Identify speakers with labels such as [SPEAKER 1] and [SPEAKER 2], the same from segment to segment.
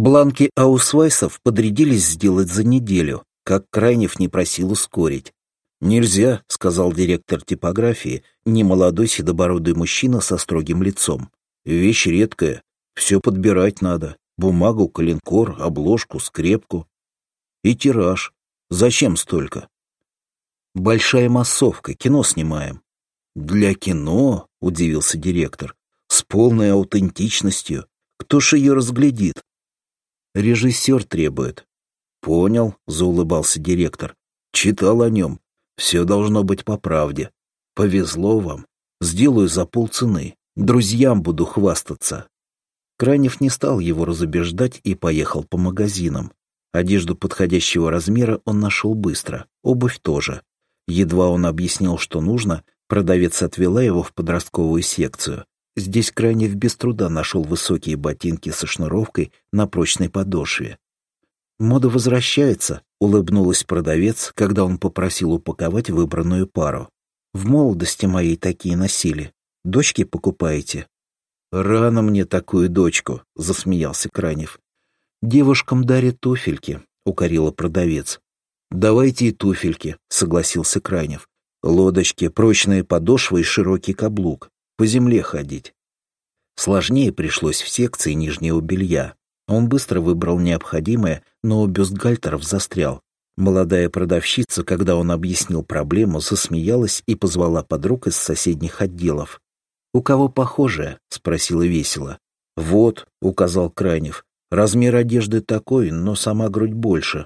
[SPEAKER 1] Бланки аусвайсов подрядились сделать за неделю, как Крайнев не просил ускорить. «Нельзя», — сказал директор типографии, немолодой седобородый мужчина со строгим лицом. «Вещь редкая, все подбирать надо. Бумагу, коленкор, обложку, скрепку. И тираж. Зачем столько?» «Большая массовка, кино снимаем». «Для кино?» — удивился директор. «С полной аутентичностью. Кто ж ее разглядит?» «Режиссер требует». «Понял», — заулыбался директор. «Читал о нем. Все должно быть по правде. Повезло вам. Сделаю за полцены. Друзьям буду хвастаться». Крайнев не стал его разубеждать и поехал по магазинам. Одежду подходящего размера он нашел быстро, обувь тоже. Едва он объяснил, что нужно, продавец отвела его в подростковую секцию. Здесь Крайнев без труда нашел высокие ботинки со шнуровкой на прочной подошве. «Мода возвращается», — улыбнулась продавец, когда он попросил упаковать выбранную пару. «В молодости моей такие носили. Дочки покупаете?» «Рано мне такую дочку», — засмеялся Крайнев. «Девушкам дарят туфельки», — укорила продавец. «Давайте и туфельки», — согласился Крайнев. «Лодочки, прочные подошвы и широкий каблук. По земле ходить». Сложнее пришлось в секции нижнего белья. Он быстро выбрал необходимое, но у бюстгальтеров застрял. Молодая продавщица, когда он объяснил проблему, засмеялась и позвала подруг из соседних отделов. «У кого похожее?» — спросила весело. «Вот», — указал Крайнев, — «размер одежды такой, но сама грудь больше».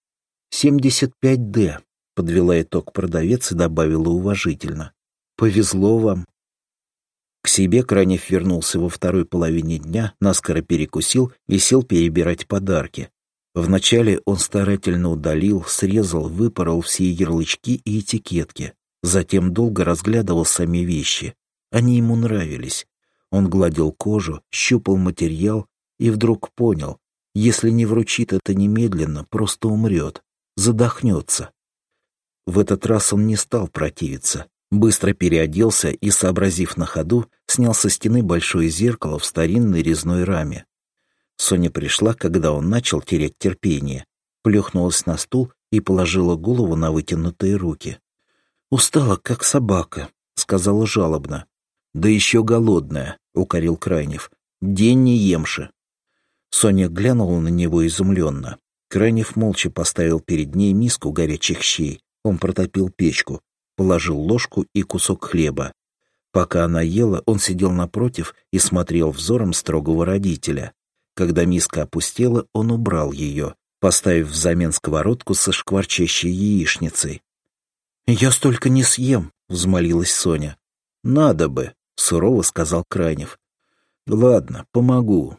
[SPEAKER 1] 75D, — подвела итог продавец и добавила уважительно. «Повезло вам». К себе Крайнев вернулся во второй половине дня, наскоро перекусил и сел перебирать подарки. Вначале он старательно удалил, срезал, выпорол все ярлычки и этикетки. Затем долго разглядывал сами вещи. Они ему нравились. Он гладил кожу, щупал материал и вдруг понял, если не вручит это немедленно, просто умрет, задохнется. В этот раз он не стал противиться. Быстро переоделся и, сообразив на ходу, снял со стены большое зеркало в старинной резной раме. Соня пришла, когда он начал терять терпение, плюхнулась на стул и положила голову на вытянутые руки. «Устала, как собака», — сказала жалобно. «Да еще голодная», — укорил Крайнев. «День не емши». Соня глянула на него изумленно. Крайнев молча поставил перед ней миску горячих щей. Он протопил печку, положил ложку и кусок хлеба. Пока она ела, он сидел напротив и смотрел взором строгого родителя. Когда миска опустела, он убрал ее, поставив взамен сковородку со шкварчащей яичницей. «Я столько не съем», — взмолилась Соня. «Надо бы», — сурово сказал Крайнев. «Ладно, помогу».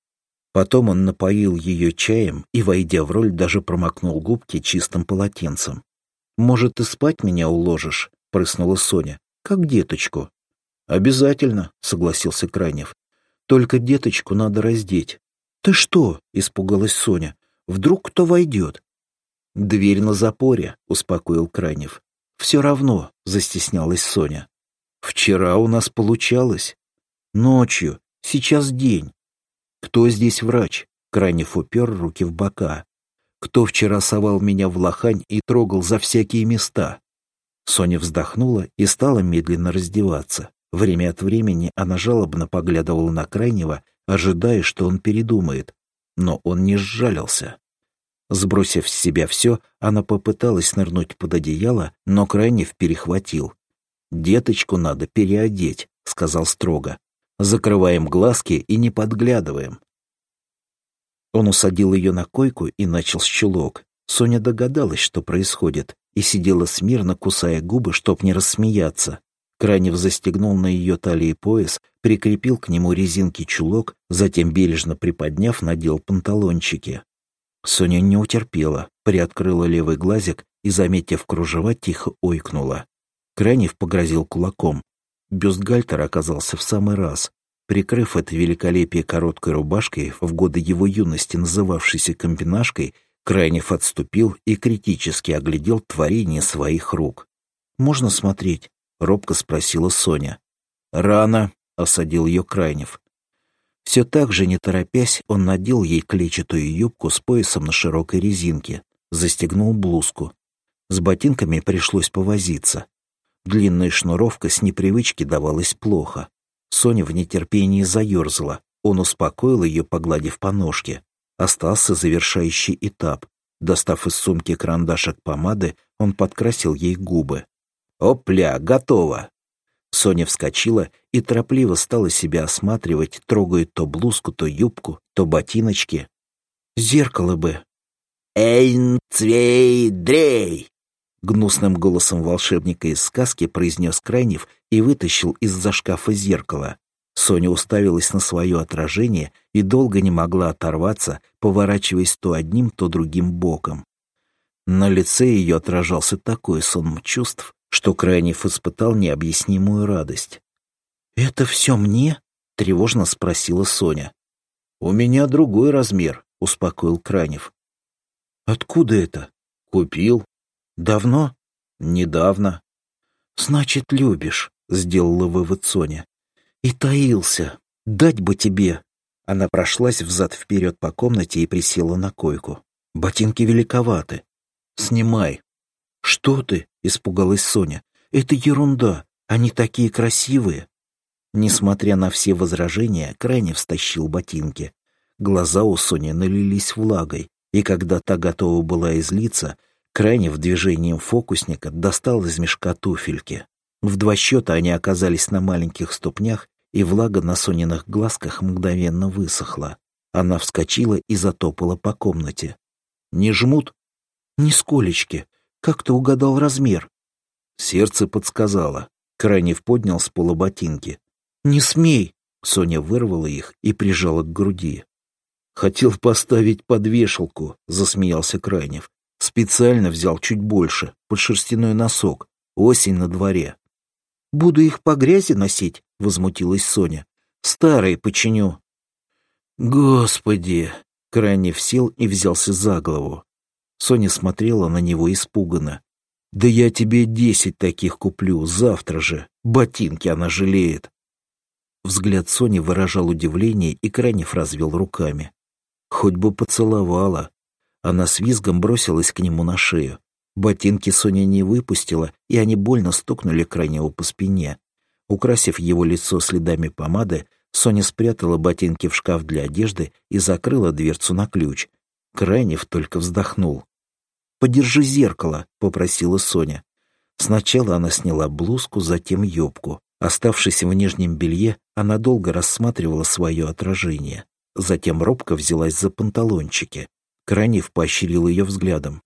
[SPEAKER 1] Потом он напоил ее чаем и, войдя в роль, даже промокнул губки чистым полотенцем. «Может, ты спать меня уложишь?» — прыснула Соня. «Как деточку». «Обязательно», — согласился Крайнев. «Только деточку надо раздеть». «Ты что?» — испугалась Соня. «Вдруг кто войдет?» «Дверь на запоре», — успокоил Крайнев. «Все равно», — застеснялась Соня. «Вчера у нас получалось. Ночью. Сейчас день. Кто здесь врач?» Крайнев упер руки в бока. «Кто вчера совал меня в лохань и трогал за всякие места?» Соня вздохнула и стала медленно раздеваться. Время от времени она жалобно поглядывала на Крайнева, ожидая, что он передумает. Но он не сжалился. Сбросив с себя все, она попыталась нырнуть под одеяло, но Крайнев перехватил. «Деточку надо переодеть», — сказал строго. «Закрываем глазки и не подглядываем». Он усадил ее на койку и начал с чулок. Соня догадалась, что происходит, и сидела смирно, кусая губы, чтоб не рассмеяться. Крайнев застегнул на ее талии пояс, прикрепил к нему резинки чулок, затем, бережно приподняв, надел панталончики. Соня не утерпела, приоткрыла левый глазик и, заметив кружева, тихо ойкнула. Крайнев погрозил кулаком. Бюстгальтер оказался в самый раз. Прикрыв это великолепие короткой рубашкой, в годы его юности называвшейся комбинашкой, Крайнев отступил и критически оглядел творение своих рук. «Можно смотреть?» — робко спросила Соня. «Рано», — осадил ее Крайнев. Все так же, не торопясь, он надел ей клетчатую юбку с поясом на широкой резинке, застегнул блузку. С ботинками пришлось повозиться. Длинная шнуровка с непривычки давалась плохо. Соня в нетерпении заерзала. Он успокоил ее, погладив по ножке. Остался завершающий этап. Достав из сумки карандашик помады, он подкрасил ей губы. «Опля, готово!» Соня вскочила и торопливо стала себя осматривать, трогая то блузку, то юбку, то ботиночки. «Зеркало бы!» «Эйн, цвей, дрей!» Гнусным голосом волшебника из сказки произнес Крайнев и вытащил из-за шкафа зеркало. Соня уставилась на свое отражение и долго не могла оторваться, поворачиваясь то одним, то другим боком. На лице ее отражался такой сон чувств, что Крайнев испытал необъяснимую радость. «Это все мне?» — тревожно спросила Соня. «У меня другой размер», — успокоил Крайнев. «Откуда это?» «Купил». «Давно?» «Недавно». «Значит, любишь», — сделала вывод Соня. «И таился. Дать бы тебе». Она прошлась взад-вперед по комнате и присела на койку. «Ботинки великоваты». «Снимай». «Что ты?» — испугалась Соня. «Это ерунда. Они такие красивые». Несмотря на все возражения, Крайнев стащил ботинки. Глаза у Сони налились влагой, и когда та готова была излиться, Крайнев движением фокусника достал из мешка туфельки. В 2 счета они оказались на маленьких ступнях, и влага на Сониных глазках мгновенно высохла. Она вскочила и затопала по комнате. «Не жмут?» «Нисколечки. Как ты угадал размер?» Сердце подсказало. Крайнев поднял с пола ботинки. «Не смей!» Соня вырвала их и прижала к груди. «Хотел поставить под вешалку», — засмеялся Крайнев. «Специально взял чуть больше, под шерстяной носок. Осень на дворе». «Буду их по грязи носить?» — возмутилась Соня. «Старые починю». «Господи!» — Крайнев сел и взялся за голову. Соня смотрела на него испуганно. «Да я тебе 10 таких куплю, завтра же. Ботинки она жалеет». Взгляд Сони выражал удивление, и Крайнев развел руками. «Хоть бы поцеловала». Она с визгом бросилась к нему на шею. Ботинки Соня не выпустила, и они больно стукнули Крайневу по спине. Украсив его лицо следами помады, Соня спрятала ботинки в шкаф для одежды и закрыла дверцу на ключ. Крайнев только вздохнул. «Подержи зеркало», — попросила Соня. Сначала она сняла блузку, затем юбку. Оставшись в нижнем белье, она долго рассматривала свое отражение. Затем робко взялась за панталончики. Крайнев поощрил ее взглядом.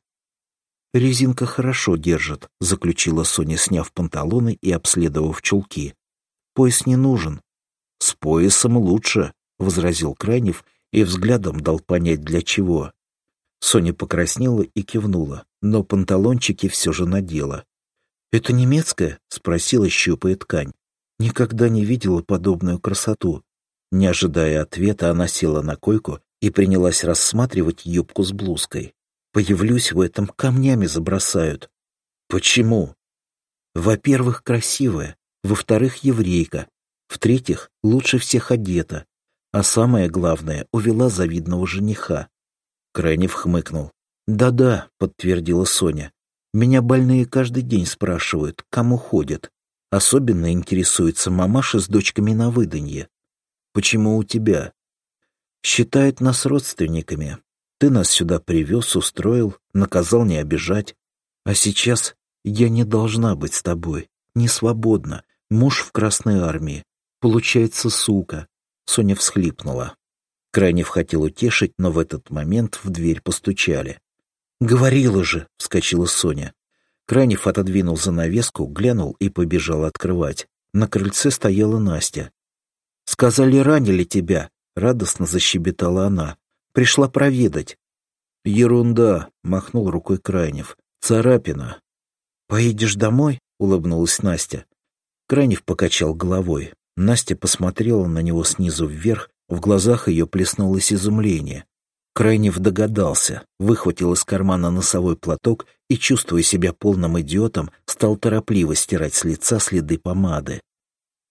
[SPEAKER 1] «Резинка хорошо держит», — заключила Соня, сняв панталоны и обследовав чулки. «Пояс не нужен». «С поясом лучше», — возразил Крайнев и взглядом дал понять, для чего. Соня покраснела и кивнула, но панталончики все же надела. «Это немецкая?» — спросила, щупая ткань. «Никогда не видела подобную красоту». Не ожидая ответа, она села на койку и принялась рассматривать юбку с блузкой. «Появлюсь в этом, камнями забросают». «Почему?» «Во-первых, красивая. Во-вторых, еврейка. В-третьих, лучше всех одета. А самое главное, увела завидного жениха». Крайнев хмыкнул. «Да-да», — подтвердила Соня. «Меня больные каждый день спрашивают, к кому ходят. Особенно интересуются мамаши с дочками на выданье. Почему у тебя?» «Считают нас родственниками. Ты нас сюда привез, устроил, наказал не обижать. А сейчас я не должна быть с тобой, не свободна. Муж в Красной армии. Получается, сука». Соня всхлипнула. Крайнев хотел утешить, но в этот момент в дверь постучали. «Говорила же!» — вскочила Соня. Крайнев отодвинул занавеску, глянул и побежал открывать. На крыльце стояла Настя. «Сказали, ранили тебя!» — радостно защебетала она. «Пришла проведать». «Ерунда!» — махнул рукой Крайнев. «Царапина». «Поедешь домой?» — улыбнулась Настя. Крайнев покачал головой. Настя посмотрела на него снизу вверх, в глазах ее плеснулось изумление. Крайнев догадался, выхватил из кармана носовой платок и, чувствуя себя полным идиотом, стал торопливо стирать с лица следы помады.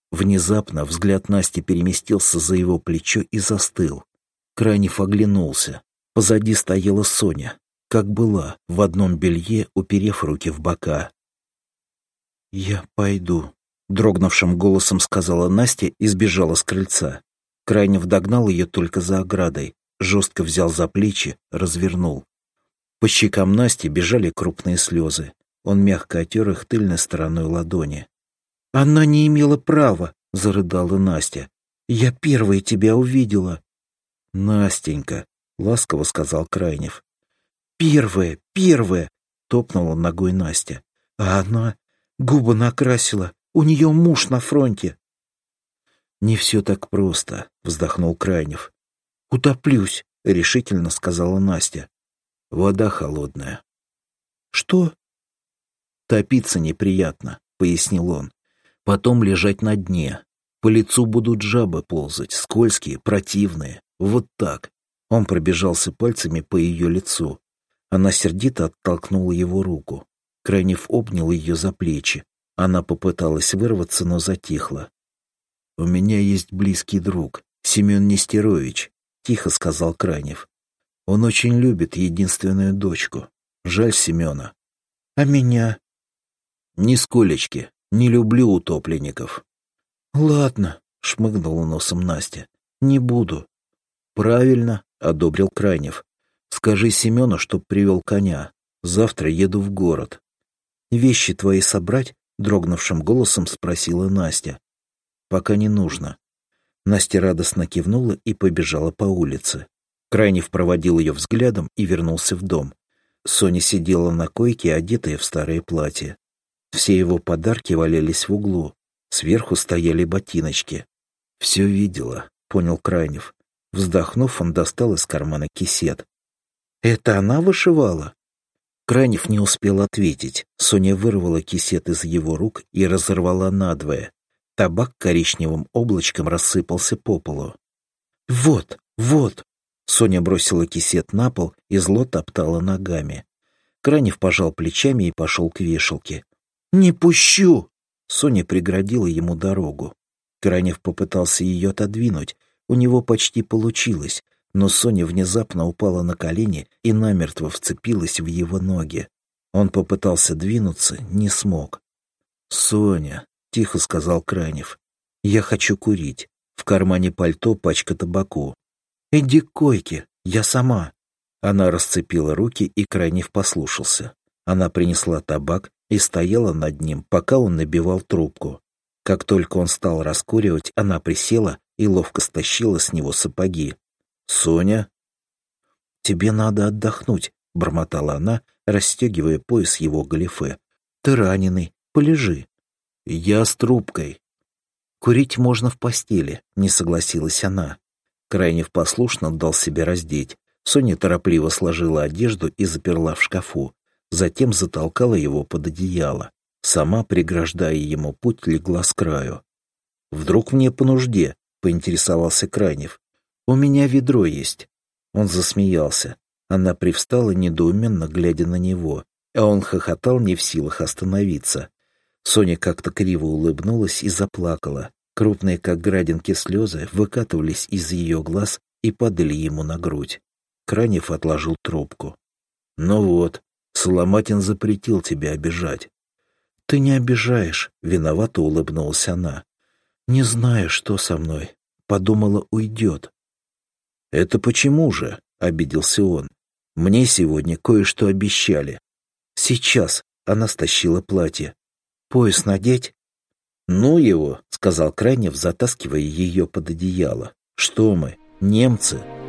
[SPEAKER 1] Внезапно взгляд Насти переместился за его плечо и застыл. Крайнев оглянулся. Позади стояла Соня, как была, в одном белье, уперев руки в бока. «Я пойду», — дрогнувшим голосом сказала Настя и сбежала с крыльца. Крайнев догнал ее только за оградой, жестко взял за плечи, развернул. По щекам Насти бежали крупные слезы. Он мягко отер их тыльной стороной ладони. «Она не имела права», — зарыдала Настя. «Я первая тебя увидела». «Настенька», — ласково сказал Крайнев. «Первая», — топнула ногой Настя. «А она губы накрасила, у нее муж на фронте». «Не все так просто», — вздохнул Крайнев. «Утоплюсь», — решительно сказала Настя. «Вода холодная». «Что?» «Топиться неприятно», — пояснил он. «Потом лежать на дне. По лицу будут жабы ползать, скользкие, противные. Вот так». Он пробежался пальцами по ее лицу. Она сердито оттолкнула его руку. Крайнев обнял ее за плечи. Она попыталась вырваться, но затихла. «У меня есть близкий друг, Семен Нестерович», — тихо сказал Крайнев. «Он очень любит единственную дочку. Жаль Семена». «А меня?» «Нисколечки. Не люблю утопленников». «Ладно», — шмыгнула носом Настя. «Не буду». «Правильно», — одобрил Крайнев. «Скажи Семену, чтоб привел коня. Завтра еду в город». «Вещи твои собрать?» — дрогнувшим голосом спросила Настя. «Пока не нужно». Настя радостно кивнула и побежала по улице. Крайнев проводил ее взглядом и вернулся в дом. Соня сидела на койке, одетая в старое платье. Все его подарки валялись в углу. Сверху стояли ботиночки. «Все видела», — понял Крайнев. Вздохнув, он достал из кармана кисет. «Это она вышивала?» Крайнев не успел ответить. Соня вырвала кисет из его рук и разорвала надвое. Табак коричневым облачком рассыпался по полу. «Вот, вот!» Соня бросила кисет на пол и зло топтала ногами. Крайнев пожал плечами и пошел к вешалке. «Не пущу!» Соня преградила ему дорогу. Крайнев попытался ее отодвинуть. У него почти получилось, но Соня внезапно упала на колени и намертво вцепилась в его ноги. Он попытался двинуться, не смог. «Соня», — тихо сказал Крайнев, — «я хочу курить. В кармане пальто пачка табаку». «Иди к койке, я сама». Она расцепила руки, и Крайнев послушался. Она принесла табак и стояла над ним, пока он набивал трубку. Как только он стал раскуривать, она присела и ловко стащила с него сапоги. «Соня?» «Тебе надо отдохнуть», — бормотала она, расстегивая пояс его галифе. «Ты раненый, полежи». «Я с трубкой». «Курить можно в постели», — не согласилась она. Крайнев послушно дал себя раздеть. Соня торопливо сложила одежду и заперла в шкафу. Затем затолкала его под одеяло. Сама, преграждая ему путь, легла с краю. «Вдруг мне по нужде?» — поинтересовался Крайнев. «У меня ведро есть». Он засмеялся. Она привстала, недоуменно глядя на него, а он хохотал, не в силах остановиться. Соня как-то криво улыбнулась и заплакала. Крупные, как градинки, слезы выкатывались из ее глаз и падали ему на грудь. Крайнев отложил трубку. «Ну вот, Соломатин запретил тебя обижать». «Ты не обижаешь», — виновато улыбнулась она. «Не знаю, что со мной. Подумала, уйдет». «Это почему же?» — обиделся он. «Мне сегодня кое-что обещали». «Сейчас», — она стащила платье. «Пояс надеть?» «Ну его», — сказал Крайнев, затаскивая ее под одеяло. «Что мы, немцы?»